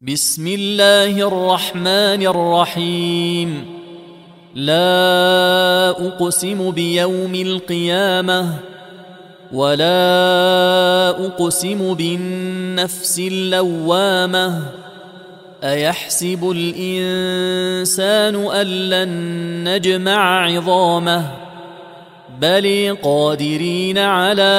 بسم الله الرحمن الرحيم. لا أقسم بيوم القيامة ولا أقسم بالنفس اللوامة. أيحسب الإنسان أن لن نجمع عظامه بل قادرين على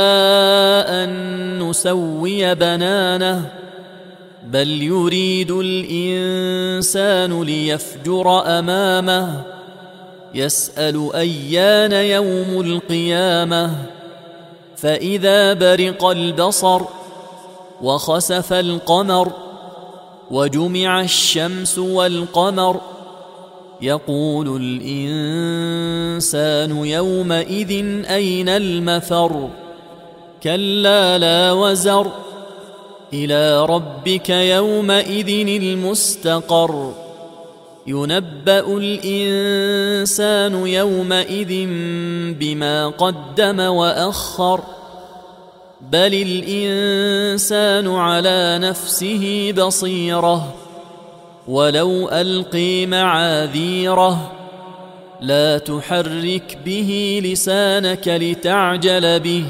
أن نسوي بنانه بل يريد الإنسان ليفجر أمامه يسأل أيان يوم القيامة. فإذا برق البصر وخسف القمر وجمع الشمس والقمر يقول الإنسان يومئذ أين المفر. كلا لا وزر إلى ربك يومئذ المستقر. ينبأ الإنسان يومئذ بما قدم وأخر بل الإنسان على نفسه بصيرة ولو ألقي معاذيره. لا تحرك به لسانك لتعجل به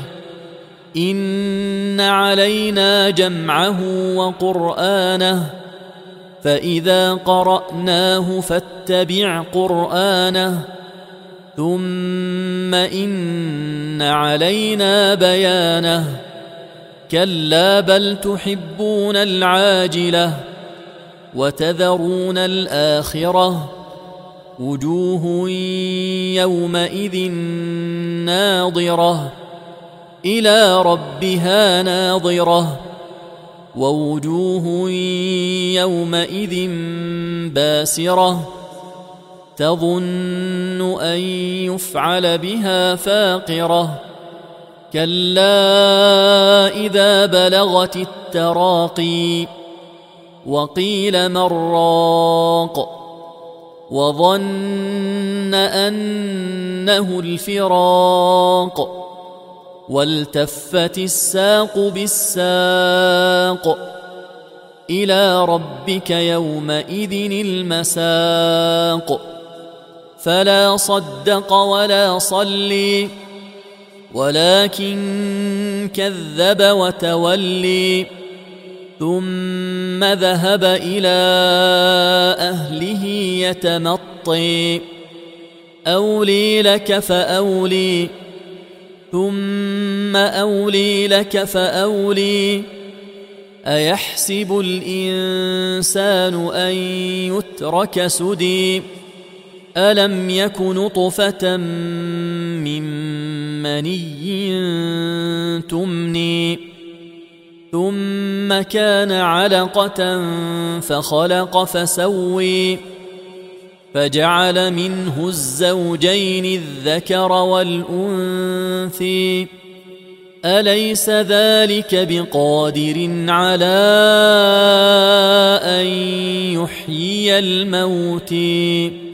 إن علينا جمعه وقرآنه فإذا قرأناه فاتبع قرآنه ثم إن علينا بيانه. كلا بل تحبون العاجلة وتذرون الآخرة وجوه يومئذ ناظرة إلى ربها ناظرة ووجوه يومئذ باسرة تظن أن يفعل بها فاقرة. كلا إذا بلغت التراقي وقيل من راق وظن أنه الفراق والتفت الساق بالساق إلى ربك يومئذ المساق. فلا صدق ولا صلي ولكن كذب وتولي ثم ذهب إلى أهله يتمطي. أولي لك فأولي ثم أولي لك فأولي. أيحسب الإنسان أن يترك سدي ألم يك نطفة من مني تمني ثم كان علقة فخلق فسوي فجعل منه الزوجين الذكر والأنثي. أليس ذلك بقادر على أن يحيي الموتى